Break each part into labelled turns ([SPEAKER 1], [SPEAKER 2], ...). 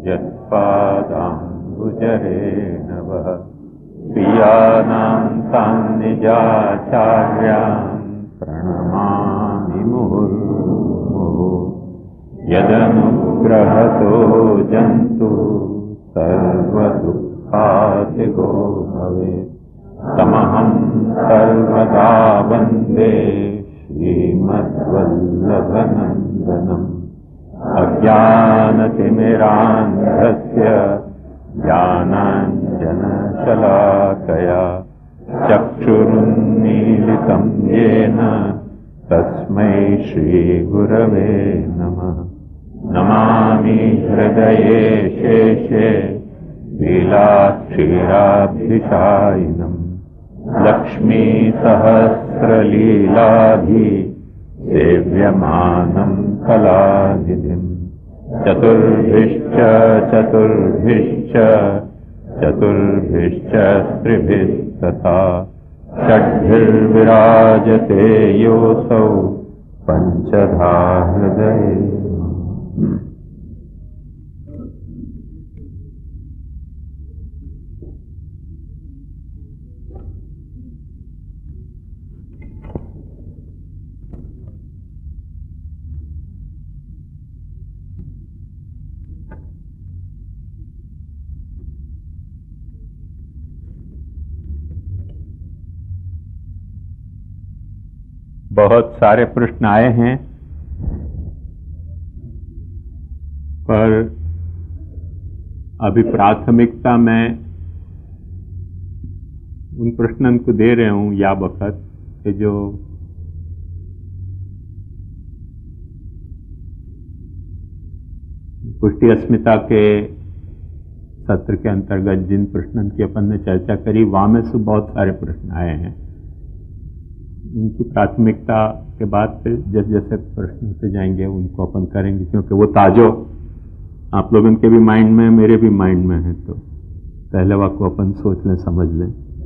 [SPEAKER 1] यत्पादाम्बुजरेण वः प्रियाणां तां निजाचार्यां प्रणमामि मुहुर्मुहुः। यदनुग्रहतो जन्तुः सर्वदुःखातिगो भवेत् तमहं सर्वदा वन्दे श्रीमद्वल्लभनन्दनम्। अज्ञानतिमिरान्धस्य ज्ञानाञ्जनशलाकया चक्षुरुन्मीलितं येन तस्मै श्रीगुरवे नमः। नमामि हृदये शेषे लीलाक्षीराब्धिशायिनम् लक्ष्मीसहस्रलीलाभि सेव्यमानं कलानिधिम्। चतुर्भिश्च चतुर्भिश्च चतुर्भिश्च स्त्रिभिस्तथा षड्भिर्विराजते योऽसौ पञ्चधा हृदये। बहुत सारे प्रश्न आए हैं, पर अभी प्राथमिकता मैं उन प्रश्नों को दे रहे हूं या वक्त कि जो पुष्टि अस्मिता के सत्र के अंतर्गत जिन प्रश्नों की अपन ने चर्चा करी वहां में से बहुत सारे प्रश्न आए हैं। उनकी प्राथमिकता के बाद फिर जैसे जैसे प्रश्न होते जाएंगे उनको अपन करेंगे, क्योंकि वो ताजो आप लोगों के भी माइंड में मेरे भी माइंड में है, तो पहले वक्त को अपन सोच लें समझ लें।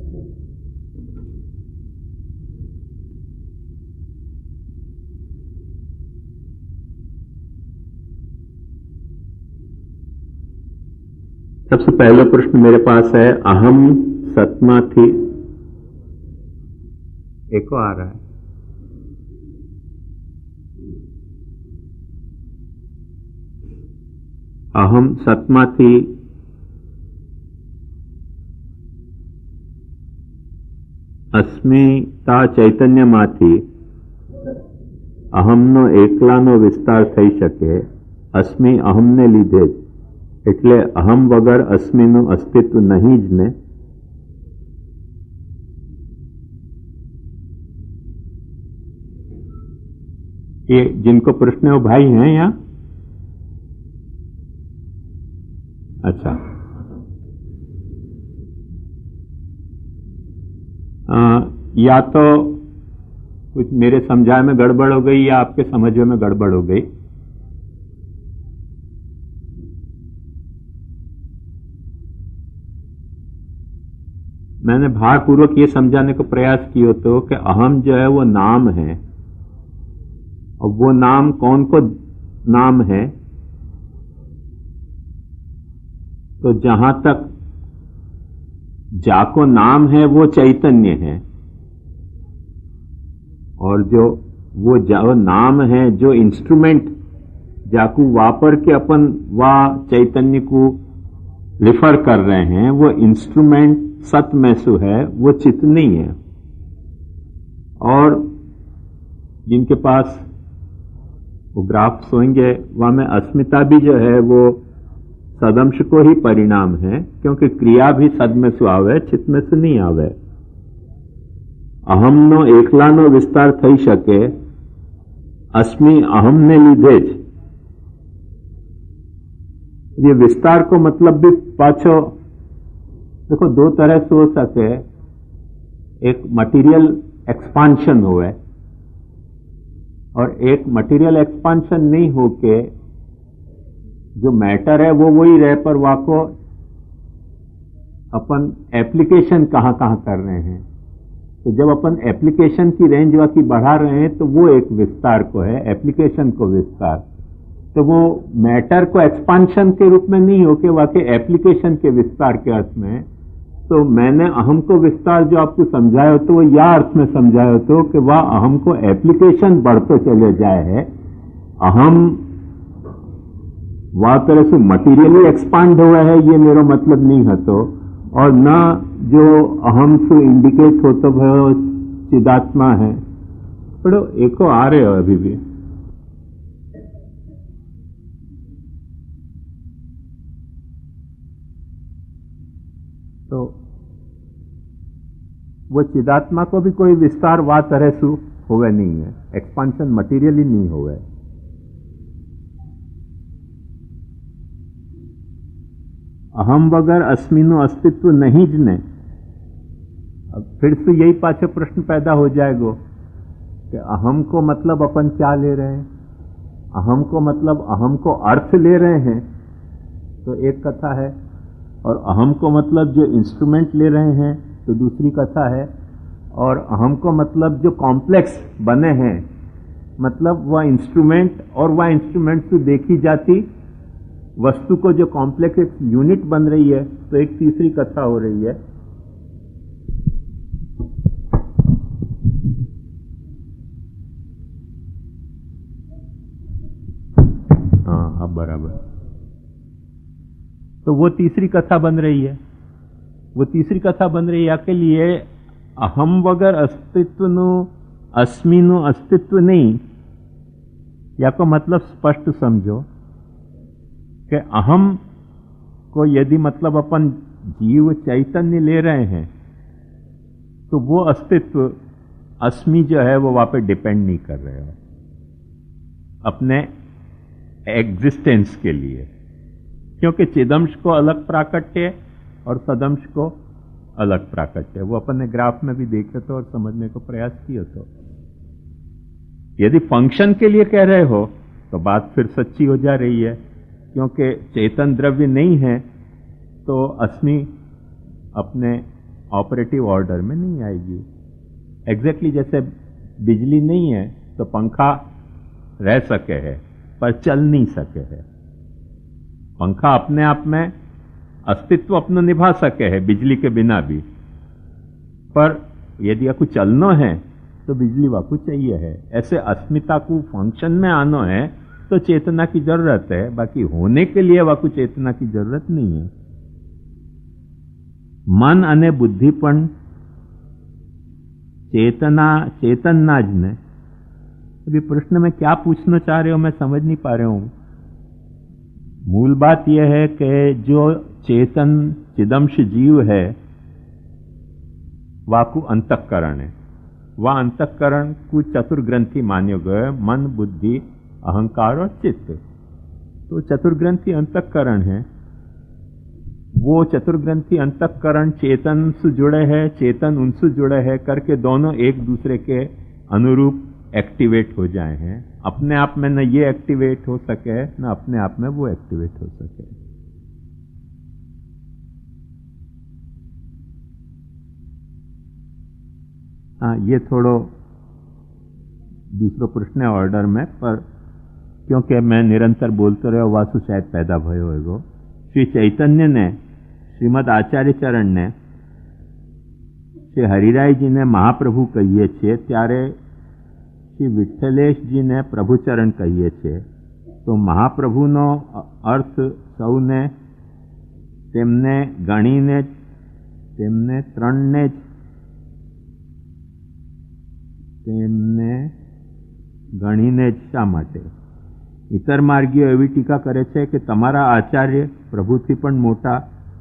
[SPEAKER 1] सबसे पहला प्रश्न मेरे पास है, अहम सत्मा थी। एको आ रहा है। अहम सत्मा थी अस्मिता ચૈતન્યમાંથી અહમનો એકલાનો વિસ્તાર થઈ શકે અસ્મિ અહમને લીધે જ, એટલે અહમ વગર અસ્મિનું અસ્તિત્વ નહીં જ ને? ये जिनको प्रश्न है वो भाई हैं यहाँ? अच्छा, या तो कुछ मेरे समझाए में गड़बड़ हो गई या आपके समझ में गड़बड़ हो गई। मैंने भारपूर्वक ये समझाने का प्रयास किया तो कि अहम जो है वो नाम है, और वो नाम कौन को नाम है? तो जहां तक जाको नाम है वो चैतन्य है, और जो नाम है, जो इंस्ट्रूमेंट जाकू वापर के अपन वा चैतन्य को रिफर कर रहे हैं, वो इंस्ट्रूमेंट सत में सु है, वो चित नहीं है। और जिनके पास वो ग्राफ सोएंगे वहां में अस्मिता भी जो है वो सदंश को ही परिणाम है, क्योंकि क्रिया भी सद में सु आवे, चित में से नहीं आवे। अहमनो एकलानो विस्तार थई शके अस्मि अहमने લીધે જ। ये विस्तार को मतलब भी पाछो देखो दो तरह से हो सके। एक मटेरियल एक्सपांशन हुए और एक मटेरियल एक्सपांशन नहीं होके जो मैटर है वो वही रहे, पर वाको अपन एप्लीकेशन कहां कहां कर रहे हैं। तो जब अपन एप्लीकेशन की रेंज वाकी बढ़ा रहे हैं तो वो एक विस्तार को है, एप्लीकेशन को विस्तार। तो वो मैटर को एक्सपांशन के रूप में नहीं हो के वाकई एप्लीकेशन के विस्तार के अर्थ में। तो मैंने अहम को विस्तार जो आपको समझाया हो तो वो या अर्थ में समझाया हो तो कि वह अहम को एप्लीकेशन बढ़ते चले जाए है। अहम वह तरह से मटीरियली एक्सपांड हुआ है ये मेरा मतलब नहीं है तो, और न जो अहम से इंडिकेट हो तो वह चिदात्मा है। पढ़ो एको आ रहे हो अभी भी। तो वो चिदात्मा को भी कोई विस्तार वा तरह से हुए नहीं है, एक्सपांशन मटीरियली नहीं हुए। अहम वगर अस्मिनो अस्तित्व नहीं जने। अब फिर से यही पाछे प्रश्न पैदा हो जाएगा कि अहम को मतलब अपन क्या ले रहे हैं। अहम को मतलब अहम को अर्थ ले रहे हैं तो एक कथा है, और अहम को मतलब जो इंस्ट्रूमेंट ले रहे हैं तो दूसरी कथा है, और अहम को मतलब जो कॉम्प्लेक्स बने हैं मतलब वह इंस्ट्रूमेंट और वह इंस्ट्रूमेंट से देखी जाती वस्तु को जो कॉम्प्लेक्स एक यूनिट बन रही है तो एक तीसरी कथा हो रही है। हाँ अब बराबर। तो वो तीसरी कथा बन रही है। वो तीसरी कथा बन रही है के लिए अहम वगर अस्तित्व नु अस्मि नु अस्तित्व नहीं, या को मतलब स्पष्ट समझो कि अहम को यदि मतलब अपन जीव चैतन्य ले रहे हैं तो वो अस्तित्व अस्मि जो है वो वहां पे डिपेंड नहीं कर रहे हो अपने एग्जिस्टेंस के लिए, क्योंकि चिदंश को अलग प्राकट्य और सदंश को अलग प्राकट्य। वो अपन ने ग्राफ में भी देखे तो और समझने को प्रयास किया। तो यदि फंक्शन के लिए कह रहे हो तो बात फिर सच्ची हो जा रही है, क्योंकि चेतन द्रव्य नहीं है तो अस्मि अपने ऑपरेटिव ऑर्डर में नहीं आएगी। एग्जैक्टली जैसे बिजली नहीं है तो पंखा रह सके है पर चल नहीं सके है। पंखा अपने आप में अस्तित्व अपना निभा सके है बिजली के बिना भी, पर यदि आपको चलना है तो बिजली वाकू चाहिए है। ऐसे अस्मिता को फंक्शन में आना है तो चेतना की जरूरत है, बाकी होने के लिए वाकू चेतना की जरूरत नहीं है। मन अने बुद्धि पण चेतन ना ज ने। अभी प्रश्न में क्या पूछना चाह रहे हो मैं समझ नहीं पा रहा हूं। मूल बात यह है कि जो चेतन चिदंश जीव है वाकु अंतःकरण है। वह अंतःकरण को चतुर्ग्रंथि मान्यो गए, मन बुद्धि अहंकार और चित्त। तो चतुर्ग्रंथि अंतःकरण है। वो चतुर्ग्रंथि अंतःकरण चेतन से जुड़े हैं, चेतन उनसे जुड़े हैं करके दोनों एक दूसरे के अनुरूप एक्टिवेट हो जाए हैं। अपने आप में न ये एक्टिवेट हो सके न अपने आप में वो एक्टिवेट हो सके। हाँ, ये थोड़ो दूसरो प्रश्न है ऑर्डर में, पर क्योंकि मैं निरंतर बोलते रहे वासु शायद पैदा भयो होगो। श्री चैतन्य ने, श्रीमद आचार्य चरण ने श्री हरिराय जी ने महाप्रभु कहिए छे, त्यारे श्री विठ्ठलेश जी ने प्रभुचरण कहिए छे। तो महाप्रभुनो अर्थ सौने तेमने गणीने तेमने त्रणने तेमने गणीने शा माटे। इतर मार्गीओ एवी टीका करे छे कि तमारा आचार्य प्रभुथी पण मोटा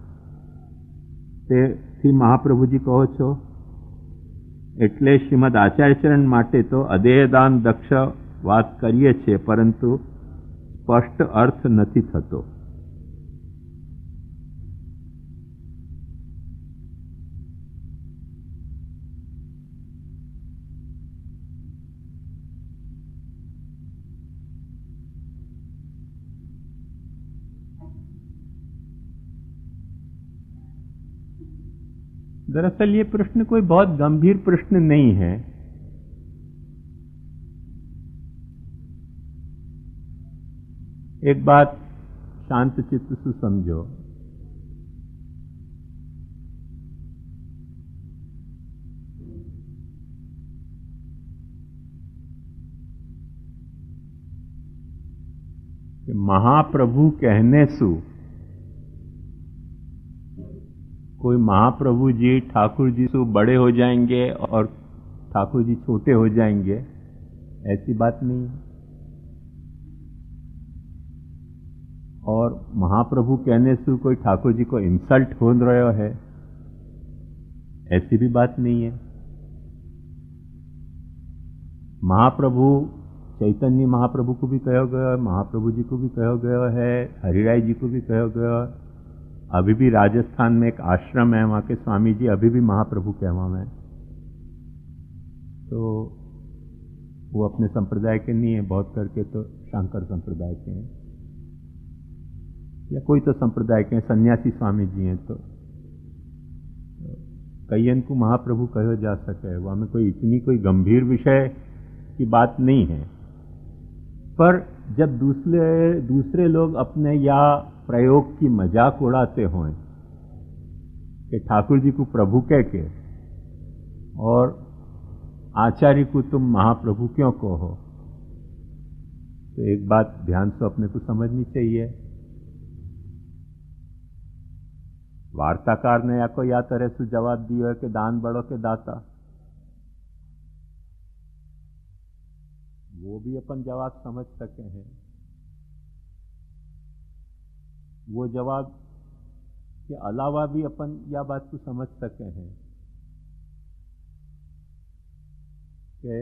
[SPEAKER 1] ते महाप्रभुजी कहो छो, एटले श्रीमद आचार्यचरण माटे तो अदेहदान दक्ष बात करीए छे, परंतु स्पष्ट अर्थ नथी थतो। दरअसल ये प्रश्न कोई बहुत गंभीर प्रश्न नहीं है। एक बात शांत चित्त से समझो, कि महाप्रभु कहने सु कोई महाप्रभु जी ठाकुर जी से बड़े हो जाएंगे और ठाकुर जी छोटे हो जाएंगे, ऐसी बात नहीं है। और महाप्रभु कहने से कोई ठाकुर जी को इंसल्ट हो रहा है, ऐसी भी बात नहीं है। महाप्रभु चैतन्य महाप्रभु को भी कहा गया है, महाप्रभु जी को भी कहा गया है, हरिराय जी को भी कहा गया है। अभी भी राजस्थान में एक आश्रम है, वहां के स्वामी जी अभी भी महाप्रभु कहवा में, तो वो अपने संप्रदाय के नहीं है, बहुत करके तो शंकर संप्रदाय के हैं या कोई तो संप्रदाय के सन्यासी स्वामी जी हैं, तो कईयन को महाप्रभु कहो जा सके, वहां में कोई इतनी कोई गंभीर विषय की बात नहीं है। पर जब दूसरे लोग अपने या प्रयोग की मजाक उड़ाते हों कि ठाकुर जी को प्रभु कह के और आचार्य को तुम महाप्रभु क्यों कहो, तो एक बात ध्यान से अपने को समझनी चाहिए। वार्ताकार ने या को या तरह से जवाब दिया है कि दान बड़ों के दाता, वो भी अपन जवाब समझ सके हैं। वो जवाब के अलावा भी अपन यह बात को समझ सके हैं कि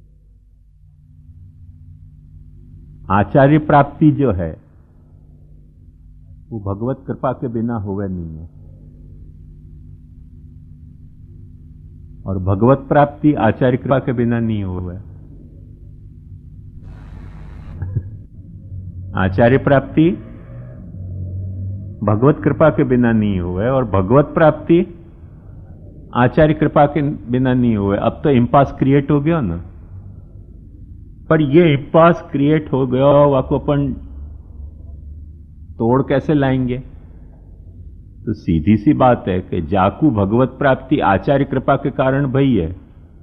[SPEAKER 1] आचार्य प्राप्ति जो है वो भगवत कृपा के बिना हुए नहीं है, और भगवत प्राप्ति आचार्य कृपा के बिना नहीं हुए। आचार्य प्राप्ति भगवत कृपा के बिना नहीं हुए और भगवत प्राप्ति आचार्य कृपा के बिना नहीं हुए। अब तो इम्पास क्रिएट हो गया ना, पर ये इम्पास क्रिएट हो गया, वाको अपन तोड़ कैसे लाएंगे? तो सीधी सी बात है कि जाकू भगवत प्राप्ति आचार्य कृपा के कारण भई है,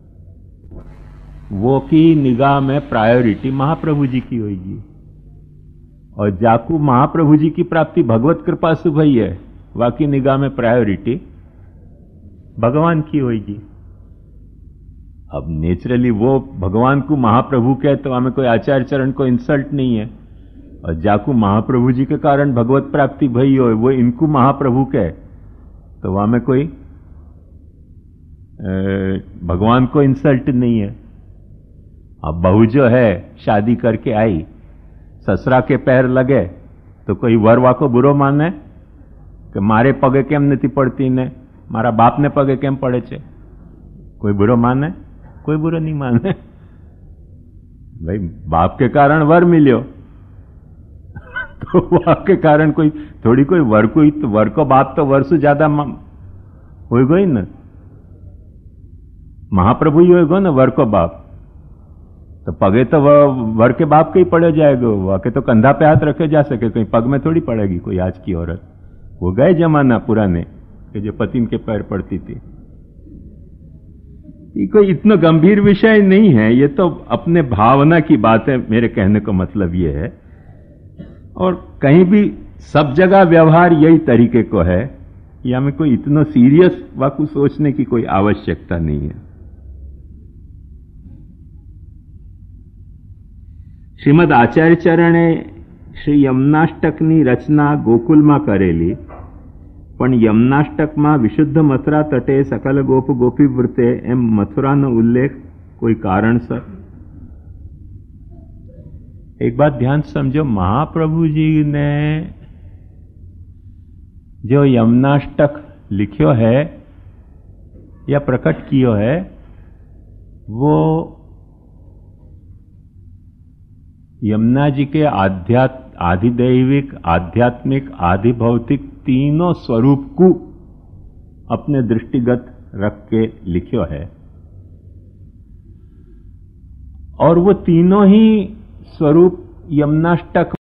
[SPEAKER 1] वो की निगाह में प्रायोरिटी महाप्रभु जी की होगी, और जाकू महाप्रभु जी की प्राप्ति भगवत कृपा से भई है, वाकी निगाह में प्रायोरिटी भगवान की होगी। अब नेचुरली वो भगवान को महाप्रभु कहे तो हमें कोई आचार्य चरण को इंसल्ट नहीं है, और जाकू महाप्रभु जी के कारण भगवत प्राप्ति भई हो वो इनको महाप्रभु कहे तो वहां में कोई भगवान को इंसल्ट नहीं है। अब बहू जो है शादी करके आई, ससुरा के पैर लगे तो कोई वरवा को बुरो माने कि मारे पगे केम नहीं पड़ती ने, मारा बाप ने पगे केम पड़े छे, कोई बुरो माने? कोई बुरो नहीं माने। भाई बाप के कारण वर मिलियो तो बाप के कारण कोई थोड़ी कोई वर को, तो वर को बाप तो वर से ज्यादा हो गई ना, महाप्रभु ही होगा ना वर को बाप, तो पगे तो वर के बाप के ही पड़े जाएगा, वह के तो कंधा पे हाथ रखे जा सके, कहीं पग में थोड़ी पड़ेगी कोई आज की औरत। वो गए जमाना पुराने कि जो पतिन के पैर पड़ती थी। ये कोई इतना गंभीर विषय नहीं है, ये तो अपने भावना की बात है, मेरे कहने का मतलब ये है। और कहीं भी सब जगह व्यवहार यही तरीके को है, या में कोई इतना सीरियस वाकु सोचने की कोई आवश्यकता नहीं है। श्रीमद आचार्य चरणे श्री यमुनाष्टकनी रचना गोकुलમાં કરેલી, પણ યમનાષ્ટકમાં વિશુદ્ધ મથુરા તટે સકલ ગોપ ગોપી વૃતે એમ મથુરાનો ઉલ્લેખ કોઈ કારણસર? एक बात ध्यान समझो, महाप्रभु जी ने जो यमुनाष्टक लिखियो है या प्रकट कियो है, वो यमुना जी के आधिदैविक, आध्यात्मिक, आधिभौतिक तीनों स्वरूप को अपने दृष्टिगत रख के लिखियो है, और वो तीनों ही स्वरूप यमुनाष्टक